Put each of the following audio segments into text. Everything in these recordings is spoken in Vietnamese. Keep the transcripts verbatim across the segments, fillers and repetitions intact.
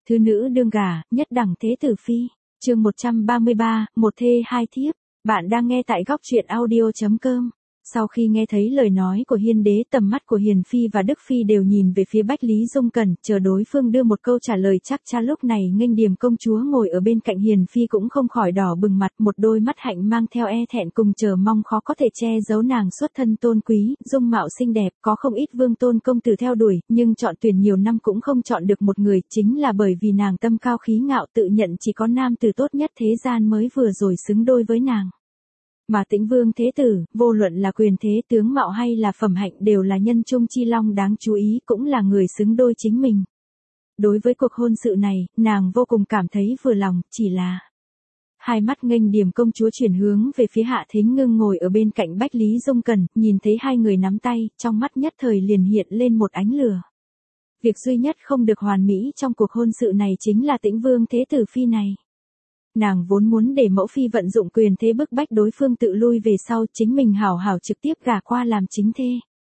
Thứ nữ đương gả, nhất đẳng thế tử phi. Chương một trăm ba mươi ba, một thê hai thiếp. Bạn đang nghe tại góc truyện audio chấm com. Sau khi nghe thấy lời nói của Hiên đế, tầm mắt của Hiền phi và Đức phi đều nhìn về phía Bách Lý Dung Cẩn, chờ đối phương đưa một câu trả lời chắc chắn. Lúc này Nghênh Điềm công chúa ngồi ở bên cạnh Hiền phi cũng không khỏi đỏ bừng mặt, một đôi mắt hạnh mang theo e thẹn cùng chờ mong khó có thể che giấu. Nàng xuất thân tôn quý, dung mạo xinh đẹp, có không ít vương tôn công tử theo đuổi, nhưng chọn tuyển nhiều năm cũng không chọn được một người, chính là bởi vì nàng tâm cao khí ngạo, tự nhận chỉ có nam tử tốt nhất thế gian mới vừa rồi xứng đôi với nàng. Mà Tĩnh Vương Thế Tử, vô luận là quyền thế tướng mạo hay là phẩm hạnh đều là nhân trung chi long đáng chú ý, cũng là người xứng đôi chính mình. Đối với cuộc hôn sự này, nàng vô cùng cảm thấy vừa lòng, chỉ là... Hai mắt Nghênh Điềm công chúa chuyển hướng về phía Hạ Thính Ngưng ngồi ở bên cạnh Bách Lý Dung Cẩn, nhìn thấy hai người nắm tay, trong mắt nhất thời liền hiện lên một ánh lửa. Việc duy nhất không được hoàn mỹ trong cuộc hôn sự này chính là Tĩnh Vương Thế Tử phi này. Nàng vốn muốn để mẫu phi vận dụng quyền thế bức bách đối phương tự lui về sau, chính mình hảo hảo trực tiếp gả qua làm chính thê.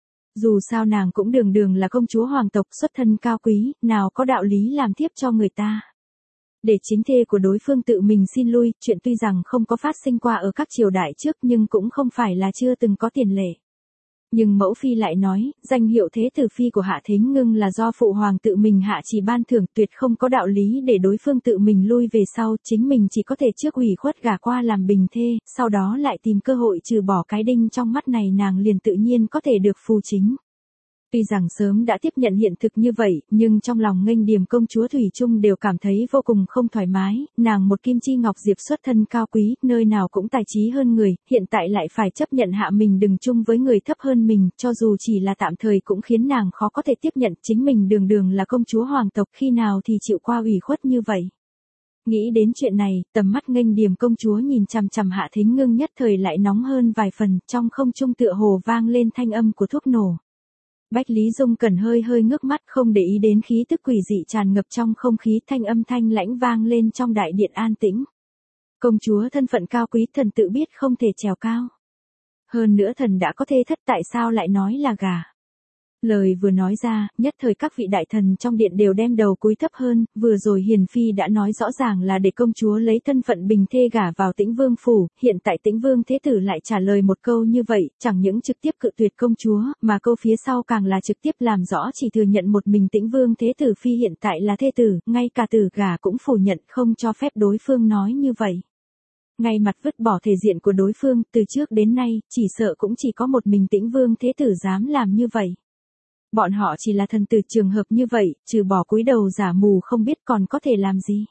Dù sao nàng cũng đường đường là công chúa hoàng tộc, xuất thân cao quý, nào có đạo lý làm thiếp cho người ta. Để chính thê của đối phương tự mình xin lui, chuyện tuy rằng không có phát sinh qua ở các triều đại trước nhưng cũng không phải là chưa từng có tiền lệ. Nhưng mẫu phi lại nói, danh hiệu thế tử phi của Hạ Thính Ngưng là do phụ hoàng tự mình hạ chỉ ban thưởng, tuyệt không có đạo lý để đối phương tự mình lui về sau, chính mình chỉ có thể trước ủy khuất gả qua làm bình thê, sau đó lại tìm cơ hội trừ bỏ cái đinh trong mắt này, nàng liền tự nhiên có thể được phù chính. Tuy rằng sớm đã tiếp nhận hiện thực như vậy, nhưng trong lòng Nghênh Điềm công chúa thủy chung đều cảm thấy vô cùng không thoải mái, nàng một kim chi ngọc diệp xuất thân cao quý, nơi nào cũng tài trí hơn người, hiện tại lại phải chấp nhận hạ mình đừng chung với người thấp hơn mình, cho dù chỉ là tạm thời cũng khiến nàng khó có thể tiếp nhận, chính mình đường đường là công chúa hoàng tộc, khi nào thì chịu qua ủy khuất như vậy. Nghĩ đến chuyện này, tầm mắt Nghênh Điềm công chúa nhìn chằm chằm Hạ Thính Ngưng nhất thời lại nóng hơn vài phần, trong không trung tựa hồ vang lên thanh âm của thuốc nổ. Bách Lý Dung Cẩn hơi hơi ngước mắt, không để ý đến khí tức quỷ dị tràn ngập trong không khí, thanh âm thanh lãnh vang lên trong đại điện an tĩnh. Công chúa thân phận cao quý, thần tự biết không thể trèo cao. Hơn nữa thần đã có thê thất, tại sao lại nói là gả? Lời vừa nói ra, nhất thời các vị đại thần trong điện đều đem đầu cúi thấp hơn, vừa rồi Hiền phi đã nói rõ ràng là để công chúa lấy thân phận bình thê gả vào Tĩnh Vương phủ, hiện tại Tĩnh Vương Thế Tử lại trả lời một câu như vậy, chẳng những trực tiếp cự tuyệt công chúa, mà câu phía sau càng là trực tiếp làm rõ chỉ thừa nhận một mình Tĩnh Vương Thế Tử phi hiện tại là thê tử, ngay cả tử gả cũng phủ nhận, không cho phép đối phương nói như vậy. Ngay mặt vứt bỏ thể diện của đối phương, từ trước đến nay, chỉ sợ cũng chỉ có một mình Tĩnh Vương Thế Tử dám làm như vậy. Bọn họ chỉ là thần tử, trường hợp như vậy, trừ bỏ cúi đầu giả mù không biết còn có thể làm gì.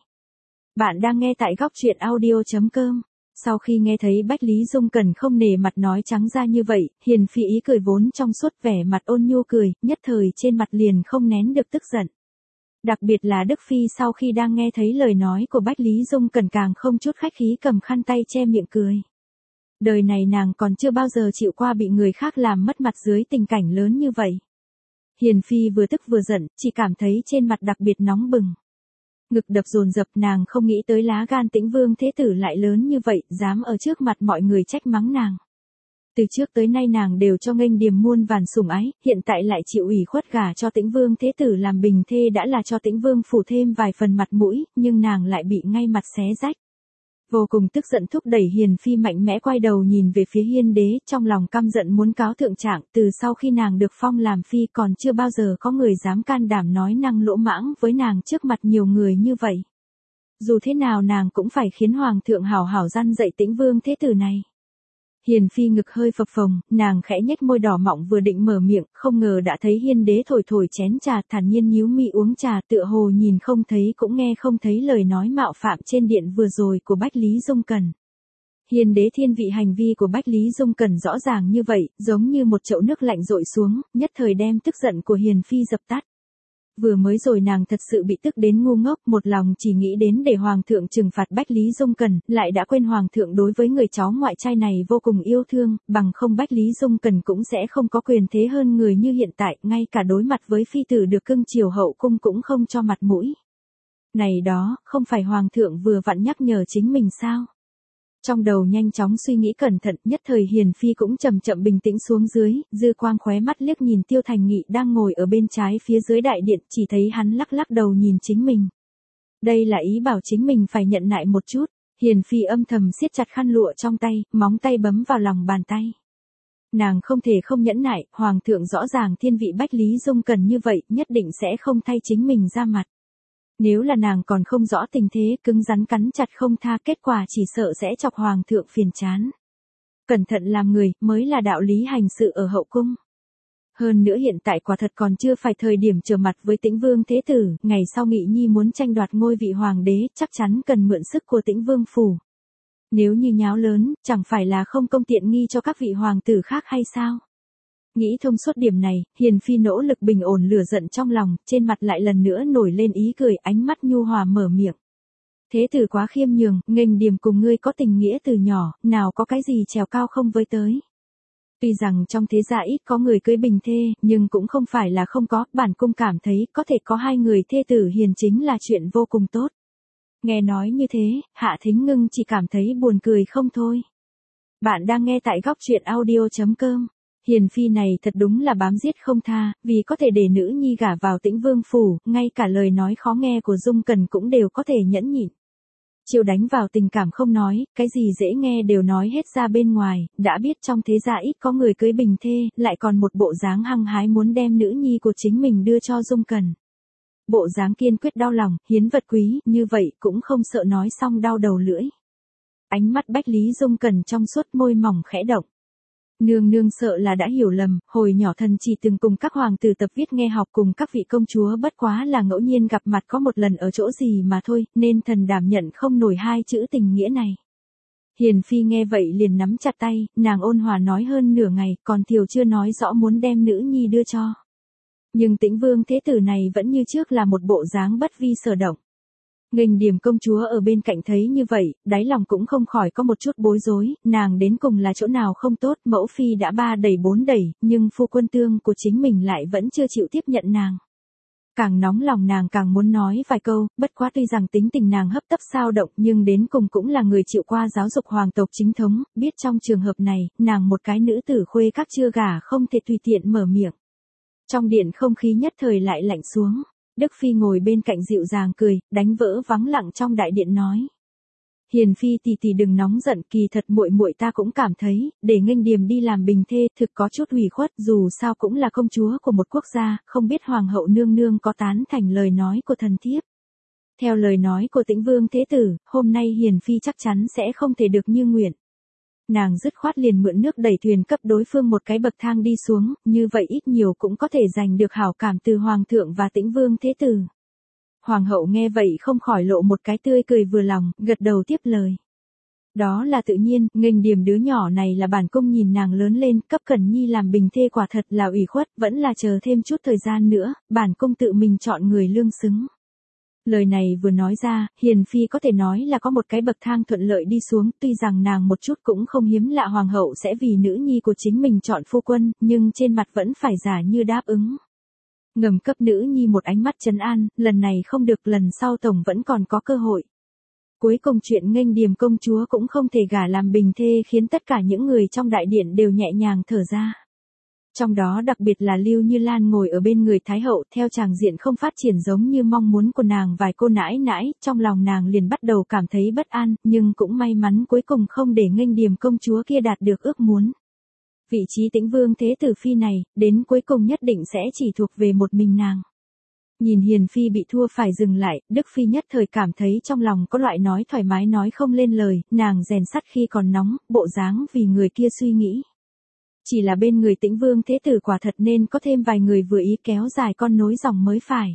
Bạn đang nghe tại góc truyện audio chấm com. Sau khi nghe thấy Bách Lý Dung Cẩn không nể mặt nói trắng ra như vậy, Hiền phi ý cười vốn trong suốt vẻ mặt ôn nhu cười, nhất thời trên mặt liền không nén được tức giận. Đặc biệt là Đức phi sau khi đang nghe thấy lời nói của Bách Lý Dung Cẩn càng không chút khách khí cầm khăn tay che miệng cười. Đời này nàng còn chưa bao giờ chịu qua bị người khác làm mất mặt dưới tình cảnh lớn như vậy. Hiền phi vừa tức vừa giận, chỉ cảm thấy trên mặt đặc biệt nóng bừng. Ngực đập dồn dập, nàng không nghĩ tới lá gan Tĩnh Vương Thế Tử lại lớn như vậy, dám ở trước mặt mọi người trách mắng nàng. Từ trước tới nay nàng đều cho Nghênh Điềm muôn vàn sủng ái, hiện tại lại chịu ủy khuất gả cho Tĩnh Vương Thế Tử làm bình thê đã là cho Tĩnh Vương phủ thêm vài phần mặt mũi, nhưng nàng lại bị ngay mặt xé rách. Vô cùng tức giận thúc đẩy Hiền phi mạnh mẽ quay đầu nhìn về phía Hiên đế, trong lòng căm giận muốn cáo thượng trạng, từ sau khi nàng được phong làm phi còn chưa bao giờ có người dám can đảm nói năng lỗ mãng với nàng trước mặt nhiều người như vậy. Dù thế nào nàng cũng phải khiến hoàng thượng hảo hảo răn dạy Tĩnh Vương Thế Tử này. Hiền phi ngực hơi phập phồng, nàng khẽ nhếch môi đỏ mọng vừa định mở miệng, không ngờ đã thấy Hiên đế thổi thổi chén trà, thản nhiên nhíu mi uống trà, tựa hồ nhìn không thấy cũng nghe không thấy lời nói mạo phạm trên điện vừa rồi của Bách Lý Dung Cẩn. Hiên đế thiên vị hành vi của Bách Lý Dung Cẩn rõ ràng như vậy, giống như một chậu nước lạnh dội xuống, nhất thời đem tức giận của Hiền phi dập tắt. Vừa mới rồi nàng thật sự bị tức đến ngu ngốc, một lòng chỉ nghĩ đến để hoàng thượng trừng phạt Bách Lý Dung Cẩn, lại đã quên hoàng thượng đối với người cháu ngoại trai này vô cùng yêu thương, bằng không Bách Lý Dung Cẩn cũng sẽ không có quyền thế hơn người như hiện tại, ngay cả đối mặt với phi tử được cưng chiều hậu cung cũng không cho mặt mũi. Này đó, không phải hoàng thượng vừa vặn nhắc nhở chính mình sao? Trong đầu nhanh chóng suy nghĩ cẩn thận, nhất thời Hiền phi cũng chậm chậm bình tĩnh xuống dưới, dư quang khóe mắt liếc nhìn Tiêu Thành Nghị đang ngồi ở bên trái phía dưới đại điện, chỉ thấy hắn lắc lắc đầu nhìn chính mình. Đây là ý bảo chính mình phải nhận nại một chút. Hiền phi âm thầm siết chặt khăn lụa trong tay, móng tay bấm vào lòng bàn tay. Nàng không thể không nhẫn nại, hoàng thượng rõ ràng thiên vị Bách Lý Dung Cần như vậy, nhất định sẽ không thay chính mình ra mặt. Nếu là nàng còn không rõ tình thế, cứng rắn cắn chặt không tha, kết quả chỉ sợ sẽ chọc hoàng thượng phiền chán. Cẩn thận làm người, mới là đạo lý hành sự ở hậu cung. Hơn nữa hiện tại quả thật còn chưa phải thời điểm trở mặt với Tĩnh Vương Thế Tử, ngày sau Nghị Nhi muốn tranh đoạt ngôi vị hoàng đế, chắc chắn cần mượn sức của Tĩnh Vương phủ. Nếu như nháo lớn, chẳng phải là không công tiện nghi cho các vị hoàng tử khác hay sao? Nghĩ thông suốt điểm này, Hiền phi nỗ lực bình ổn lửa giận trong lòng, trên mặt lại lần nữa nổi lên ý cười, ánh mắt nhu hòa mở miệng. Thế tử quá khiêm nhường, nghênh điềm cùng ngươi có tình nghĩa từ nhỏ, nào có cái gì trèo cao không với tới. Tuy rằng trong thế gia ít có người cưới bình thê, nhưng cũng không phải là không có, bản cung cảm thấy có thể có hai người thê tử hiền chính là chuyện vô cùng tốt. Nghe nói như thế, Hạ Thính Ngưng chỉ cảm thấy buồn cười không thôi. Bạn đang nghe tại góc truyện audio chấm com. Hiền phi này thật đúng là bám giết không tha, vì có thể để nữ nhi gả vào Tĩnh Vương phủ, ngay cả lời nói khó nghe của Dung Cần cũng đều có thể nhẫn nhịn. Chiêu đánh vào tình cảm không nói, cái gì dễ nghe đều nói hết ra bên ngoài, đã biết trong thế gia ít có người cưới bình thê, lại còn một bộ dáng hăng hái muốn đem nữ nhi của chính mình đưa cho Dung Cần. Bộ dáng kiên quyết đau lòng, hiến vật quý, như vậy cũng không sợ nói xong đau đầu lưỡi. Ánh mắt Bách Lý Dung Cần trong suốt, môi mỏng khẽ động. Nương nương sợ là đã hiểu lầm, hồi nhỏ thần chỉ từng cùng các hoàng tử tập viết nghe học cùng các vị công chúa, bất quá là ngẫu nhiên gặp mặt có một lần ở chỗ gì mà thôi, nên thần đảm nhận không nổi hai chữ tình nghĩa này. Hiền phi nghe vậy liền nắm chặt tay, nàng ôn hòa nói hơn nửa ngày, còn Thiều chưa nói rõ muốn đem nữ nhi đưa cho. Nhưng Tĩnh Vương Thế Tử này vẫn như trước là một bộ dáng bất vi sở động. Nghênh Điềm công chúa ở bên cạnh thấy như vậy, đáy lòng cũng không khỏi có một chút bối rối, nàng đến cùng là chỗ nào không tốt, mẫu phi đã ba đẩy bốn đẩy, nhưng phu quân tương của chính mình lại vẫn chưa chịu tiếp nhận nàng. Càng nóng lòng nàng càng muốn nói vài câu, bất quá tuy rằng tính tình nàng hấp tấp sao động nhưng đến cùng cũng là người chịu qua giáo dục hoàng tộc chính thống, biết trong trường hợp này, nàng một cái nữ tử khuê các chưa gả không thể tùy tiện mở miệng. Trong điện không khí nhất thời lại lạnh xuống. Đức Phi ngồi bên cạnh dịu dàng cười, đánh vỡ vắng lặng trong đại điện nói. Hiền Phi tỷ tỷ đừng nóng giận, kỳ thật muội muội ta cũng cảm thấy, để Nghênh Điềm đi làm bình thê thực có chút ủy khuất, dù sao cũng là công chúa của một quốc gia, không biết hoàng hậu nương nương có tán thành lời nói của thần thiếp. Theo lời nói của Tĩnh Vương Thế Tử, hôm nay Hiền Phi chắc chắn sẽ không thể được như nguyện. Nàng dứt khoát liền mượn nước đẩy thuyền cấp đối phương một cái bậc thang đi xuống, như vậy ít nhiều cũng có thể giành được hảo cảm từ Hoàng thượng và Tĩnh Vương Thế Tử. Hoàng hậu nghe vậy không khỏi lộ một cái tươi cười vừa lòng, gật đầu tiếp lời. Đó là tự nhiên, Nghênh Điềm đứa nhỏ này là bản cung nhìn nàng lớn lên, cấp Cẩn Nhi làm bình thê quả thật là ủy khuất, vẫn là chờ thêm chút thời gian nữa, bản cung tự mình chọn người lương xứng. Lời này vừa nói ra, Hiền Phi có thể nói là có một cái bậc thang thuận lợi đi xuống, tuy rằng nàng một chút cũng không hiếm lạ hoàng hậu sẽ vì nữ nhi của chính mình chọn phu quân, nhưng trên mặt vẫn phải giả như đáp ứng. Ngầm cấp nữ nhi một ánh mắt trấn an, lần này không được, lần sau tổng vẫn còn có cơ hội. Cuối cùng chuyện Nghênh Điềm công chúa cũng không thể gả làm bình thê khiến tất cả những người trong đại điện đều nhẹ nhàng thở ra. Trong đó đặc biệt là Lưu Như Lan ngồi ở bên người Thái hậu, theo tràng diện không phát triển giống như mong muốn của nàng vài cô nãi nãi, trong lòng nàng liền bắt đầu cảm thấy bất an, nhưng cũng may mắn cuối cùng không để Nghênh Điềm công chúa kia đạt được ước muốn. Vị trí Tĩnh Vương Thế Tử Phi này, đến cuối cùng nhất định sẽ chỉ thuộc về một mình nàng. Nhìn Hiền Phi bị thua phải dừng lại, Đức Phi nhất thời cảm thấy trong lòng có loại nói thoải mái nói không lên lời, nàng rèn sắt khi còn nóng, bộ dáng vì người kia suy nghĩ. Chỉ là bên người Tĩnh Vương Thế Tử quả thật nên có thêm vài người vừa ý kéo dài con nối dòng mới phải.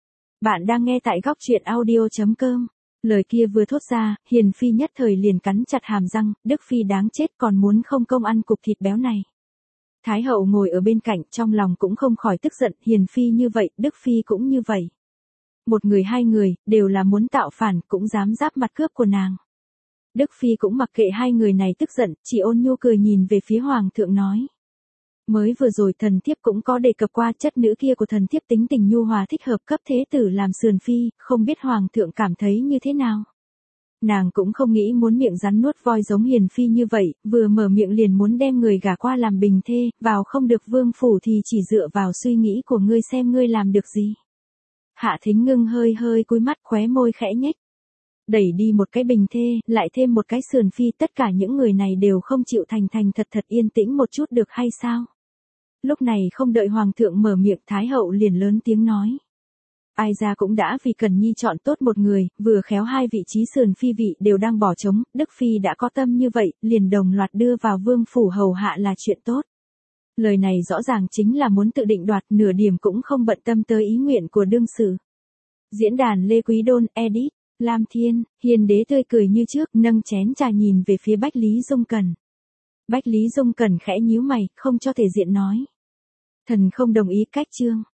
Bạn đang nghe tại góc truyện audio chấm com. Lời kia vừa thốt ra, Hiền Phi nhất thời liền cắn chặt hàm răng, Đức Phi đáng chết còn muốn không công ăn cục thịt béo này. Thái hậu ngồi ở bên cạnh trong lòng cũng không khỏi tức giận, Hiền Phi như vậy, Đức Phi cũng như vậy. Một người hai người, đều là muốn tạo phản, cũng dám giáp mặt cướp của nàng. Đức Phi cũng mặc kệ hai người này tức giận, chỉ ôn nhu cười nhìn về phía Hoàng thượng nói. Mới vừa rồi thần thiếp cũng có đề cập qua chất nữ kia của thần thiếp tính tình nhu hòa thích hợp cấp thế tử làm sườn phi, không biết Hoàng thượng cảm thấy như thế nào. Nàng cũng không nghĩ muốn miệng rắn nuốt voi giống Hiền Phi như vậy, vừa mở miệng liền muốn đem người gả qua làm bình thê, vào không được vương phủ thì chỉ dựa vào suy nghĩ của ngươi xem ngươi làm được gì. Hạ Thính Ngưng hơi hơi cúi mắt, khóe môi khẽ nhếch. Đẩy đi một cái bình thê, lại thêm một cái sườn phi, tất cả những người này đều không chịu thành thành thật thật yên tĩnh một chút được hay sao? Lúc này không đợi Hoàng thượng mở miệng, Thái hậu liền lớn tiếng nói. Ai ra cũng đã vì Cần Nhi chọn tốt một người, vừa khéo hai vị trí sườn phi vị đều đang bỏ trống, Đức Phi đã có tâm như vậy, liền đồng loạt đưa vào vương phủ hầu hạ là chuyện tốt. Lời này rõ ràng chính là muốn tự định đoạt, nửa điểm cũng không bận tâm tới ý nguyện của đương sự. Diễn đàn Lê Quý Đôn, edit, Lam Thiên, Hiền đế tươi cười như trước, nâng chén trà nhìn về phía Bách Lý Dung Cẩn. Bách Lý Dung Cẩn khẽ nhíu mày, không cho thể diện nói. Thần không đồng ý cách chương.